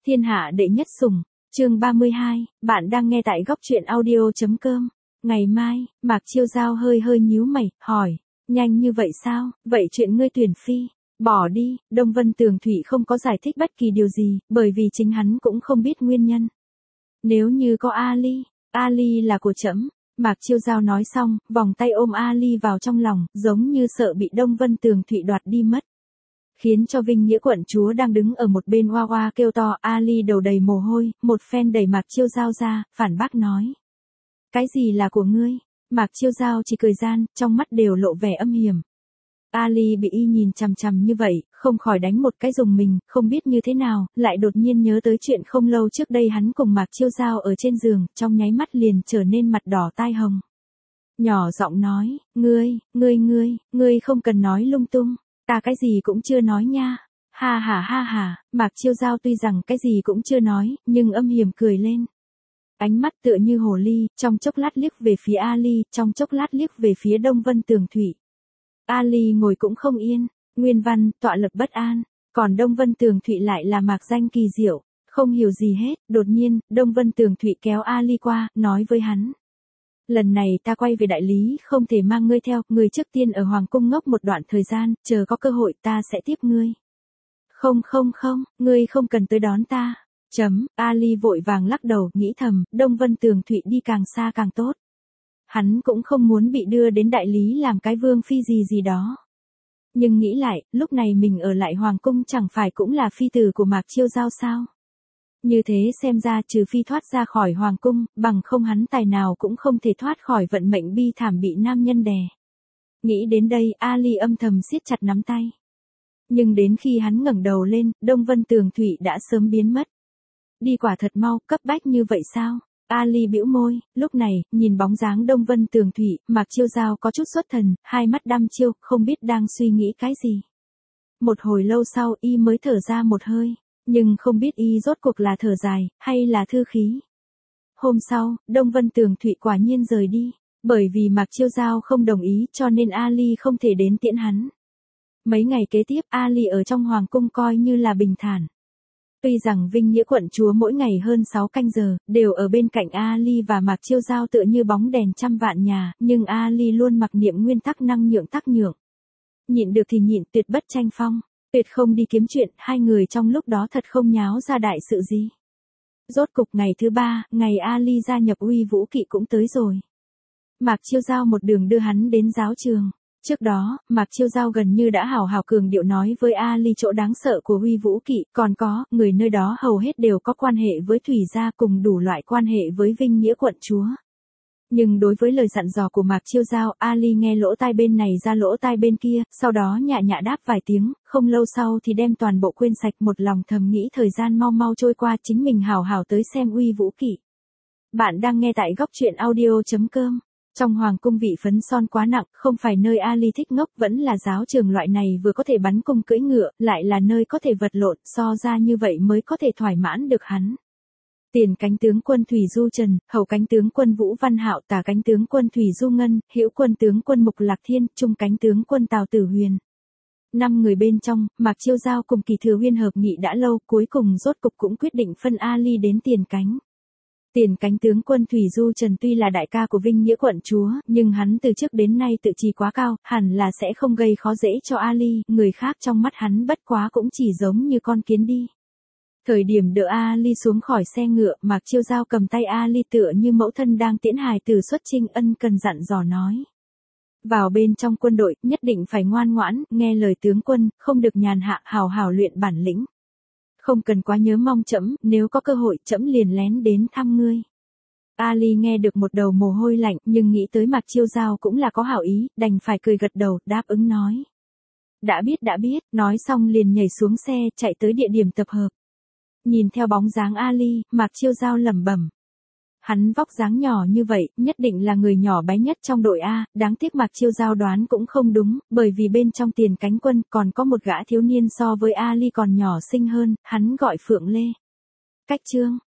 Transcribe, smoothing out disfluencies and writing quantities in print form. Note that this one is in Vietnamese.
Thiên hạ đệ nhất sủng, chương 32, bạn đang nghe tại góc truyện audio.com. Ngày mai, Mạc Chiêu Giao hơi hơi nhíu mày, hỏi, nhanh như vậy sao, vậy chuyện ngươi tuyển phi, bỏ đi, Đông Vân Tường Thụy không có giải thích bất kỳ điều gì, bởi vì chính hắn cũng không biết nguyên nhân. Nếu như có Ali là của trẫm. Mạc Chiêu Giao nói xong, vòng tay ôm Ali vào trong lòng, giống như sợ bị Đông Vân Tường Thụy đoạt đi mất. Khiến cho Vinh Nghĩa quận chúa đang đứng ở một bên oa oa kêu to, Ali đầu đầy mồ hôi, một phen đẩy Mạc Chiêu Giao ra, phản bác nói. Cái gì là của ngươi? Mạc Chiêu Giao chỉ cười gian, trong mắt đều lộ vẻ âm hiểm. Ali bị y nhìn chằm chằm như vậy, không khỏi đánh một cái rùng mình, không biết như thế nào, lại đột nhiên nhớ tới chuyện không lâu trước đây hắn cùng Mạc Chiêu Giao ở trên giường, trong nháy mắt liền trở nên mặt đỏ tai hồng. Nhỏ giọng nói, ngươi không cần nói lung tung, ta cái gì cũng chưa nói nha. Ha ha, Mạc Chiêu Giao tuy rằng cái gì cũng chưa nói, nhưng âm hiểm cười lên. Ánh mắt tựa như hồ ly, trong chốc lát liếc về phía Ali, trong chốc lát liếc về phía Đông Vân Tường Thụy. Ali ngồi cũng không yên, nguyên văn, tọa lập bất an, còn Đông Vân Tường Thụy lại là mạc danh kỳ diệu, không hiểu gì hết, đột nhiên, Đông Vân Tường Thụy kéo Ali qua, nói với hắn. Lần này ta quay về đại lý, không thể mang ngươi theo, ngươi trước tiên ở Hoàng Cung ngốc một đoạn thời gian, chờ có cơ hội ta sẽ tiếp ngươi. Không, ngươi không cần tới đón ta. Ali vội vàng lắc đầu, nghĩ thầm, Đông Vân Tường Thụy đi càng xa càng tốt. Hắn cũng không muốn bị đưa đến đại lý làm cái vương phi gì đó. Nhưng nghĩ lại, lúc này mình ở lại Hoàng Cung chẳng phải cũng là phi tử của Mạc Chiêu Giao sao? Như thế xem ra trừ phi thoát ra khỏi Hoàng Cung, bằng không hắn tài nào cũng không thể thoát khỏi vận mệnh bi thảm bị nam nhân đè. Nghĩ đến đây, Ali âm thầm siết chặt nắm tay. Nhưng đến khi hắn ngẩng đầu lên, Đông Vân Tường Thụy đã sớm biến mất. Đi quả thật mau, cấp bách như vậy sao? Ali bĩu môi, lúc này, nhìn bóng dáng Đông Vân Tường Thụy, Mạc Chiêu Giao có chút xuất thần, hai mắt đăm chiêu, không biết đang suy nghĩ cái gì. Một hồi lâu sau, y mới thở ra một hơi, nhưng không biết y rốt cuộc là thở dài, hay là thư khí. Hôm sau, Đông Vân Tường Thụy quả nhiên rời đi, bởi vì Mạc Chiêu Giao không đồng ý cho nên Ali không thể đến tiễn hắn. Mấy ngày kế tiếp, Ali ở trong Hoàng Cung coi như là bình thản. Tuy rằng Vinh Nghĩa quận chúa mỗi ngày hơn 6 canh giờ, đều ở bên cạnh Ali và Mạc Chiêu Giao tựa như bóng đèn trăm vạn nhà, nhưng Ali luôn mặc niệm nguyên tắc năng nhượng tắc nhượng. Nhịn được thì nhịn, tuyệt bất tranh phong, tuyệt không đi kiếm chuyện, hai người trong lúc đó thật không nháo ra đại sự gì. Rốt cục ngày thứ 3, ngày Ali gia nhập Uy Vũ Kỵ cũng tới rồi. Mạc Chiêu Giao một đường đưa hắn đến giáo trường. Trước đó, Mạc Chiêu Giao gần như đã hào hào cường điệu nói với Ali chỗ đáng sợ của Huy Vũ Kỵ, còn có, người nơi đó hầu hết đều có quan hệ với Thủy gia cùng đủ loại quan hệ với Vinh Nghĩa quận chúa. Nhưng đối với lời dặn dò của Mạc Chiêu Giao, Ali nghe lỗ tai bên này ra lỗ tai bên kia, sau đó nhạ nhạ đáp vài tiếng, không lâu sau thì đem toàn bộ quên sạch, một lòng thầm nghĩ thời gian mau mau trôi qua, chính mình hào hào tới xem Uy Vũ Kỵ. Bạn đang nghe tại góc truyện audio.com. Trong Hoàng Cung vị phấn son quá nặng, không phải nơi Ali thích ngốc, vẫn là giáo trường loại này vừa có thể bắn cung cưỡi ngựa, lại là nơi có thể vật lộn, so ra như vậy mới có thể thỏa mãn được hắn. Tiền cánh tướng quân Thủy Du Trần, hậu cánh tướng quân Vũ Văn Hạo, tả cánh tướng quân Thủy Du Ngân, hữu quân tướng quân Mục Lạc Thiên, trung cánh tướng quân Tào Tử Huyền. 5 người bên trong, Mạc Chiêu Giao cùng Kỳ Thừa Huyên hợp nghị đã lâu, cuối cùng rốt cục cũng quyết định phân Ali đến tiền cánh. Tiền cánh tướng quân Thủy Du Trần tuy là đại ca của Vinh Nghĩa quận chúa, nhưng hắn từ trước đến nay tự trì quá cao, hẳn là sẽ không gây khó dễ cho Ali, người khác trong mắt hắn bất quá cũng chỉ giống như con kiến đi. Thời điểm đỡ Ali xuống khỏi xe ngựa, Mạc Chiêu Giao cầm tay Ali tựa như mẫu thân đang tiễn hài tử xuất chinh, ân cần dặn dò nói. Vào bên trong quân đội, nhất định phải ngoan ngoãn, nghe lời tướng quân, không được nhàn hạ, hào hào luyện bản lĩnh. Không cần quá nhớ mong trẫm, nếu có cơ hội trẫm liền lén đến thăm ngươi. Ali nghe được một đầu mồ hôi lạnh, nhưng nghĩ tới Mạc Chiêu Giao cũng là có hảo ý, đành phải cười gật đầu, đáp ứng nói. Đã biết, nói xong liền nhảy xuống xe, chạy tới địa điểm tập hợp. Nhìn theo bóng dáng Ali, Mạc Chiêu Giao lẩm bẩm. Hắn vóc dáng nhỏ như vậy, nhất định là người nhỏ bé nhất trong đội A, đáng tiếc Mạc Chiêu Giao đoán cũng không đúng, bởi vì bên trong tiền cánh quân còn có một gã thiếu niên so với Ali còn nhỏ xinh hơn, hắn gọi Phượng Lê. Cách chương,